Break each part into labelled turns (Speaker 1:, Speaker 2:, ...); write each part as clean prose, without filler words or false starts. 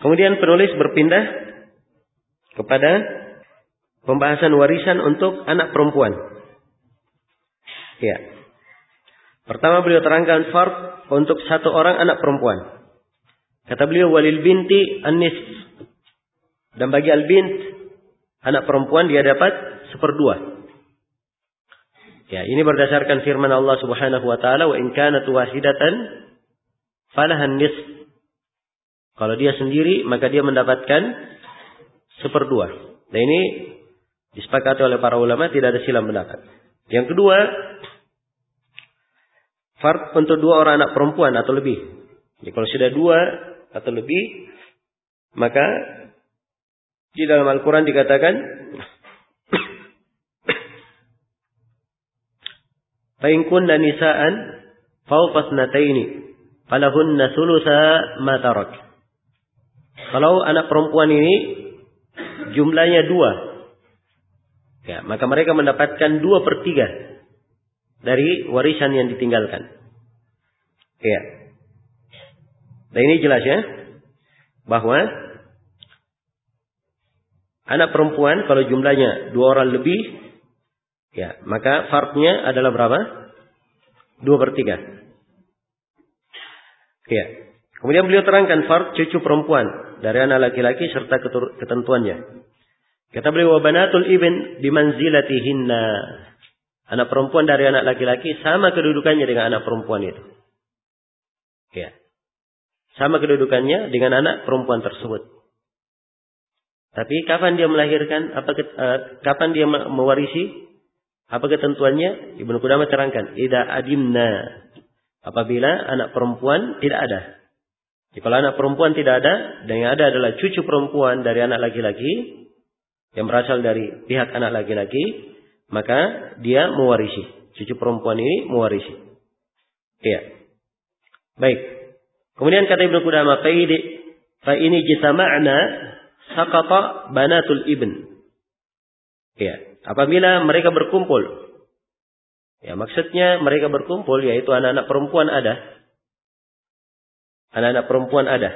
Speaker 1: Kemudian penulis berpindah kepada pembahasan warisan untuk anak perempuan. Ya. Pertama beliau terangkan fard untuk satu orang anak perempuan. Kata beliau walil binti an-nisf. Dan bagi al-bint anak perempuan dia dapat 1/2. Ya, ini berdasarkan firman Allah Subhanahu wa taala, "Wa in kanat wahidatan falahan nisf." Kalau dia sendiri maka dia mendapatkan 1/2. Dan ini disepakati oleh para ulama, tidak ada silang pendapat. Yang kedua, fard untuk 2 orang anak perempuan atau lebih. Jadi kalau sudah 2 atau lebih, maka di dalam Al-Quran dikatakan fa in kunna nisaan fawqa ithnataini falahunna thulutsa ma tarak. Kalau anak perempuan ini jumlahnya 2, ya, maka mereka mendapatkan 2/3 dari warisan yang ditinggalkan. Ya. Dan ini jelas ya, bahwa anak perempuan kalau jumlahnya 2 orang lebih, ya, maka fardnya adalah berapa? 2/3. Ya. Kemudian beliau terangkan fard cucu perempuan dari anak laki-laki serta ketentuannya. Kata beliau wa banatul ibn bimanzilatihinna. Anak perempuan dari anak laki-laki sama kedudukannya dengan anak perempuan itu. Ya. Sama kedudukannya dengan anak perempuan tersebut. Tapi kapan dia melahirkan? Kapan dia mewarisi? Apa ketentuannya? Ibnu Qudamah terangkan, idza adimna. Apabila anak perempuan tidak ada. Jadi kalau anak perempuan tidak ada, dan yang ada adalah cucu perempuan dari anak laki-laki yang berasal dari pihak anak laki-laki, maka dia mewarisi. Cucu perempuan ini mewarisi. Iya. Baik. Kemudian kata Ibnu Qudamah, fa ini jitama'na saqata banatul ibn. Iya. Apabila mereka berkumpul. Ya, maksudnya mereka berkumpul yaitu anak-anak perempuan ada. Anak-anak perempuan ada.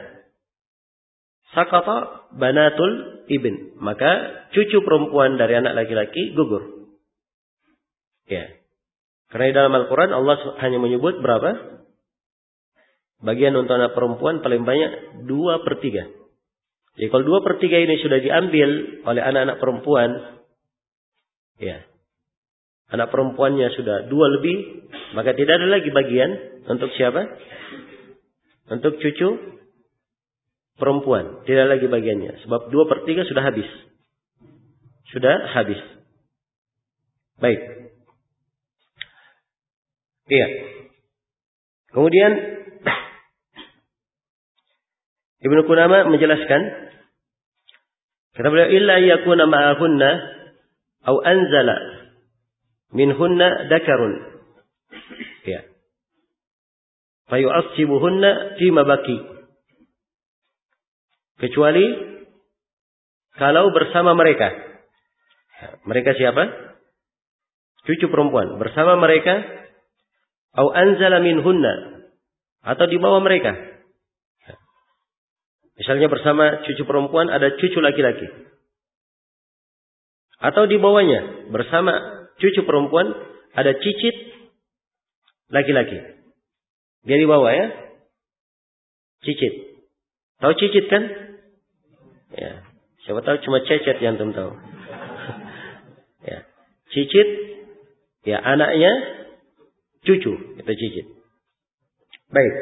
Speaker 1: Saqata banatul ibn. Maka cucu perempuan dari anak laki-laki gugur. Ya. Karena di dalam Al-Quran Allah hanya menyebut berapa? Bagian untuk anak perempuan paling banyak 2/3. Jadi kalau 2/3 ini sudah diambil oleh anak-anak perempuan, ya, anak perempuannya sudah 2 lebih, maka tidak ada lagi bagian untuk siapa? Untuk cucu perempuan. Tidak lagi bagiannya. Sebab 2/3 sudah habis. Sudah habis. Baik. Iya. Kemudian Ibnu Qudamah menjelaskan, kata beliau, illa yakuna ma'ahunna au anzala minhunna dakarun. Ya. Fayu'assibuhunna fima baki. Kecuali kalau bersama mereka. Mereka siapa? Cucu perempuan. Bersama mereka. Au anzala minhunna. Atau di bawah mereka. Misalnya bersama cucu perempuan ada cucu laki-laki. Atau di bawahnya. Bersama cucu perempuan ada cicit laki-laki. Dia di bawah ya. Cicit. Tahu cicit kan? Ya. Siapa tahu cuma cecet yang antum tahu. Ya. Cicit. Ya, anaknya cucu. Itu cicit. Baik.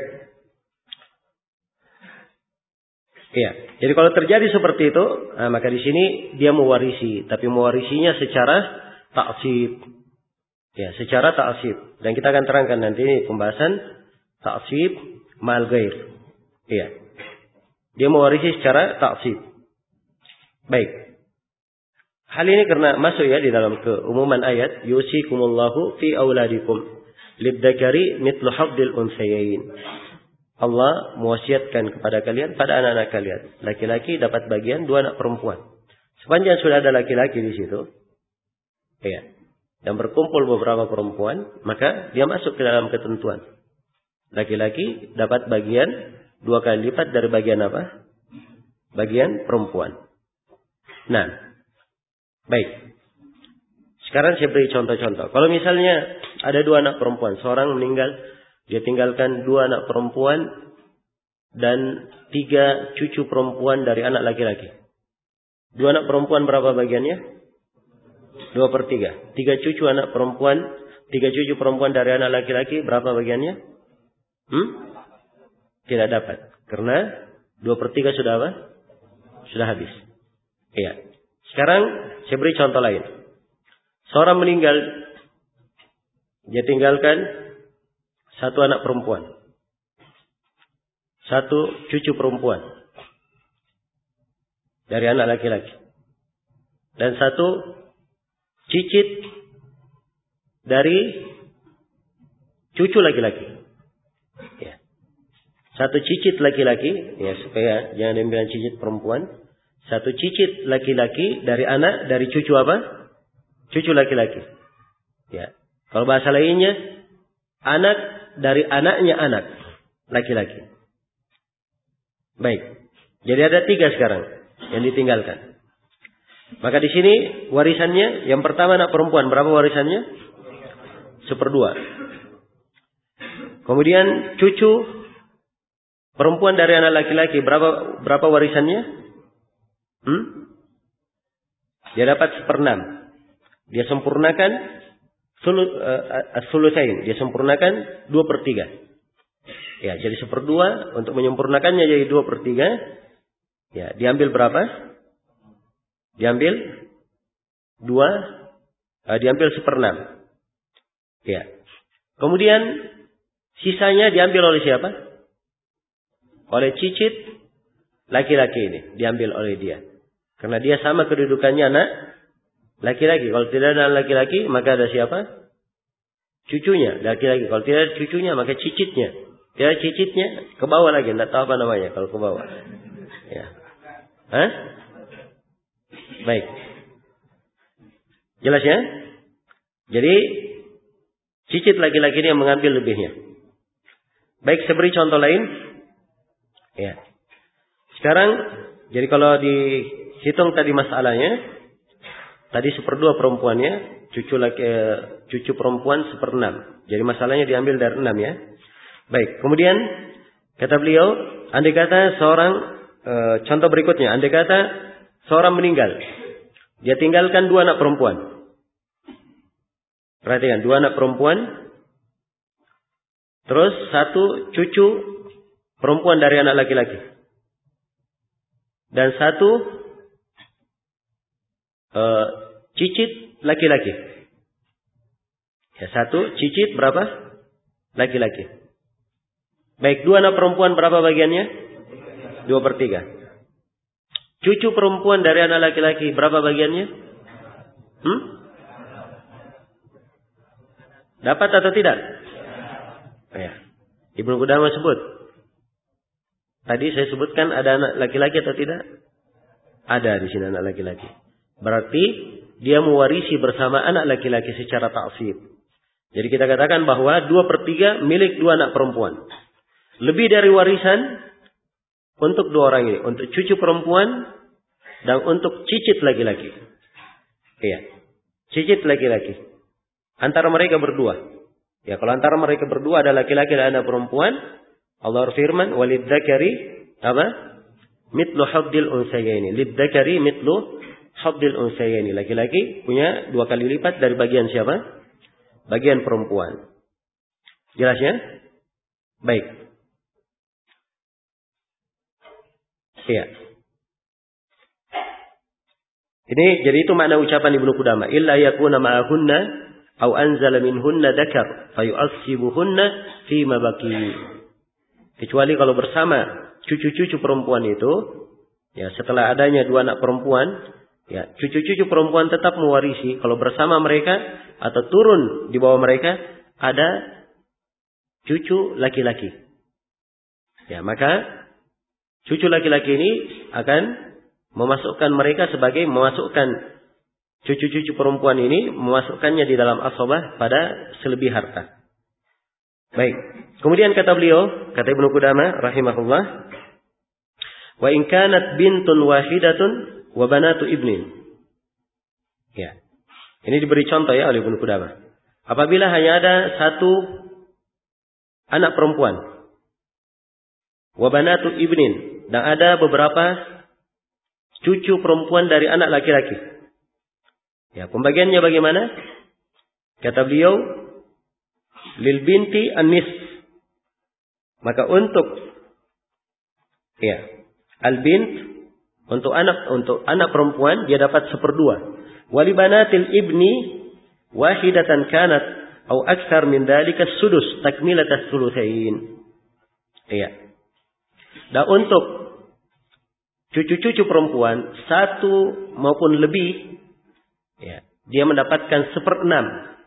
Speaker 1: Ya. Jadi kalau terjadi seperti itu, maka di sini dia mewarisi. Tapi mewarisinya secara ta'sib. Ya, secara ta'sib. Dan kita akan terangkan nanti pembahasan ta'sib ma'al ghair. Iya. Dia mewarisi secara ta'sib. Baik. Hal ini karena masuk ya di dalam keumuman ayat yusikumullahu fi auladikum lidzakari mithlu hadzil unsayain. Allah mewasiatkan kepada kalian pada anak-anak kalian. Laki-laki dapat bagian 2 anak perempuan. Sepanjang sudah ada laki-laki di situ. Iya. Dan berkumpul beberapa perempuan, maka dia masuk ke dalam ketentuan. Laki-laki dapat bagian 2 kali lipat dari bagian apa? bagian perempuan. Nah, baik. Sekarang saya beri contoh-contoh. Kalau misalnya ada 2 anak perempuan, seorang meninggal, dia tinggalkan 2 anak perempuan dan 3 cucu perempuan dari anak laki-laki. 2 anak perempuan berapa bagiannya? 2/3. 3 cucu anak perempuan, 3 cucu perempuan dari anak laki-laki berapa bagiannya? Tidak dapat. Karena 2/3 sudah apa? Sudah habis. Iya. Sekarang saya beri contoh lain. Seorang meninggal, dia tinggalkan 1 anak perempuan, 1 cucu perempuan dari anak laki-laki, dan 1 cicit dari cucu laki-laki. Ya. 1 cicit laki-laki, ya, supaya jangan dibilang cicit perempuan. 1 cicit laki-laki dari cucu apa? Cucu laki-laki. Ya. Kalau bahasa lainnya, anak dari anaknya anak laki-laki. Baik. Jadi ada 3 sekarang yang ditinggalkan. Maka di sini warisannya, yang pertama anak perempuan, berapa warisannya? 1/2. Kemudian cucu perempuan dari anak laki-laki, berapa warisannya? Dia dapat 1/6. Dia sempurnakan sulusain, dia sempurnakan 2/3. Ya, jadi 1/2 untuk menyempurnakannya jadi 2/3. Ya, diambil berapa? Diambil 1/6. Ya. Kemudian sisanya diambil oleh siapa? Oleh cicit laki-laki ini, diambil oleh dia. Karena dia sama kedudukannya anak laki-laki. Kalau tidak ada laki-laki, maka ada siapa? Cucunya, laki-laki. Kalau tidak ada cucunya, maka cicitnya. Tidak cicitnya, ke bawah lagi. Tidak tahu apa namanya kalau ke bawah. Ya. Hah? Baik. Jelas ya? Jadi, cicit laki-laki ini yang mengambil lebihnya. Baik, saya beri contoh lain. Ya. Sekarang, jadi kalau dihitung tadi masalahnya, tadi 1/2 perempuannya, cucu perempuan 1/6. Jadi masalahnya diambil dari 6 ya. Baik, kemudian kata beliau, andai kata contoh berikutnya, andai kata seorang meninggal, dia tinggalkan 2 anak perempuan. Perhatikan, 2 anak perempuan, terus 1 cucu perempuan dari anak laki-laki, dan 1 cicit laki-laki. Ya, 1 cicit berapa? Laki-laki. Baik, 2 anak perempuan berapa bagiannya? 2/3. Cucu perempuan dari anak laki-laki berapa bagiannya? Dapat atau tidak? Ya. Ibnu Qudamah sebut. Tadi saya sebutkan ada anak laki-laki atau tidak? Ada di sini anak laki-laki. Berarti dia mewarisi bersama anak laki-laki secara ta'sib. Jadi kita katakan bahwa 2/3 milik 2 anak perempuan. Lebih dari warisan untuk 2 orang ini. Untuk cucu perempuan dan untuk cicit laki-laki. Iya. Cicit laki-laki. Antara mereka berdua. Ya, kalau antara mereka berdua ada laki-laki dan anak perempuan, Allah berfirman, "Walidzakari" apa? "Mithlu haddil unsayaini." Lidzakari mithlu haddil unsayaini. Laki-laki punya 2 kali lipat dari bagian siapa? Bagian perempuan. Jelas ya? Baik. Iya. Ini jadi itu makna ucapan Ibnu Qudamah, illa yakuna ma'ahunna aw anzala minhunna dzakar fayu'assibuhunna fi ma baqi. Kecuali kalau bersama cucu-cucu perempuan itu, ya setelah adanya 2 anak perempuan, ya cucu-cucu perempuan tetap mewarisi. Kalau bersama mereka atau turun di bawah mereka ada cucu laki-laki. Ya, maka cucu laki-laki ini akan memasukkan mereka memasukkan cucu-cucu perempuan ini, memasukkannya di dalam asabah pada selebih harta. Baik. Kemudian kata beliau, kata Ibnu Qudamah rahimahullah, Wa in kanat bintun wahidatun wa banatu ibnin. Ya. Ini diberi contoh ya oleh Ibnu Qudamah. Apabila hanya ada satu anak perempuan, wa banatu ibnin, dan ada beberapa cucu perempuan dari anak laki-laki. Ya, pembagiannya bagaimana? Kata beliau, lil binti an-nis. Maka untuk al-bint, untuk anak perempuan dia dapat 1/2. Wali banatil ibni wahidatan kanat atau aktsar min dzalika sudus takmilat as-sulusain. Iya. Dan untuk cucu-cucu perempuan 1 maupun lebih, ya, dia mendapatkan 1/6.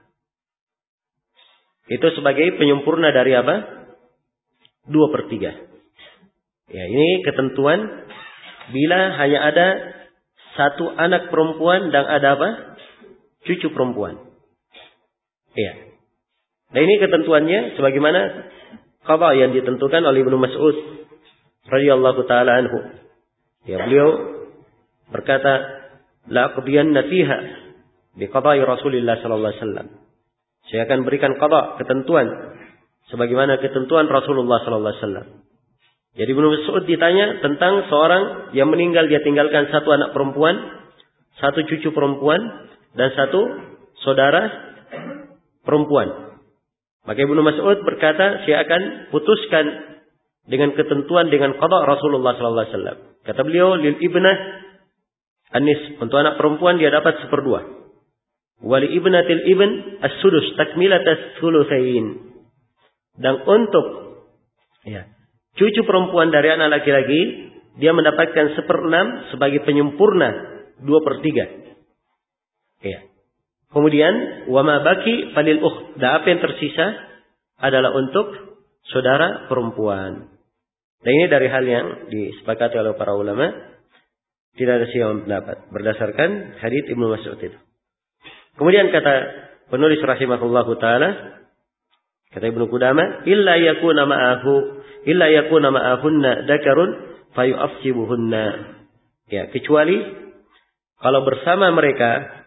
Speaker 1: Itu sebagai penyempurna dari apa? 2/3. Ya, ini ketentuan bila hanya ada 1 anak perempuan dan ada apa? Cucu perempuan. Iya. Dan ini ketentuannya sebagaimana qada yang ditentukan oleh Ibnu Mas'ud radhiyallahu taala anhu. Ya, beliau berkata, la aqdiyanna fiha bi qada'i Rasulillah sallallahu alaihi wasallam. Saya akan berikan qada, ketentuan sebagaimana ketentuan Rasulullah sallallahu alaihi wasallam. Jadi Ibnu Mas'ud ditanya tentang seorang yang meninggal, dia tinggalkan 1 anak perempuan, 1 cucu perempuan, dan 1 saudara perempuan. Maka Ibnu Mas'ud berkata, saya akan putuskan dengan ketentuan dengan qada Rasulullah sallallahu alaihi wasallam. Kata beliau, lil ibnah an-nis, untuk anak perempuan dia dapat 1/2. Wali ibnatil ibn as-sudus takmilat as-sulusain. Dan untuk cucu perempuan dari anak laki-laki, dia mendapatkan 1/6 sebagai penyempurna 2/3. Ya. Kemudian wama baki falil ukht, dan apa yang tersisa adalah untuk saudara perempuan. Dan ini dari hal yang disepakati oleh para ulama, tidak ada siapa pendapat berdasarkan hadits Ibnu Mas'ud itu. Kemudian kata penulis rahimahullahu taala, kata Ibnu Qudamah, illa yakuna ma'ahunna dakarun fayu'afsibuhunna. Ya, kecuali kalau bersama mereka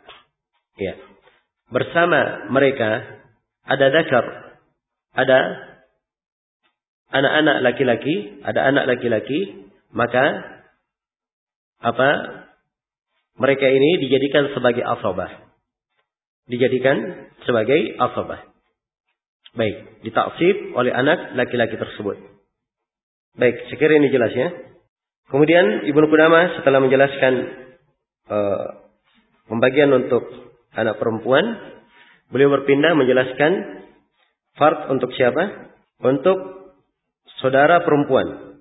Speaker 1: ada dakar, ada anak-anak laki-laki, maka mereka ini dijadikan sebagai asabah. Baik, ditaksib oleh anak laki-laki tersebut. Baik, sekiranya ini jelas ya. Kemudian Ibnu Qudamah setelah menjelaskan pembagian untuk anak perempuan, beliau berpindah menjelaskan fard untuk siapa? Untuk saudara perempuan.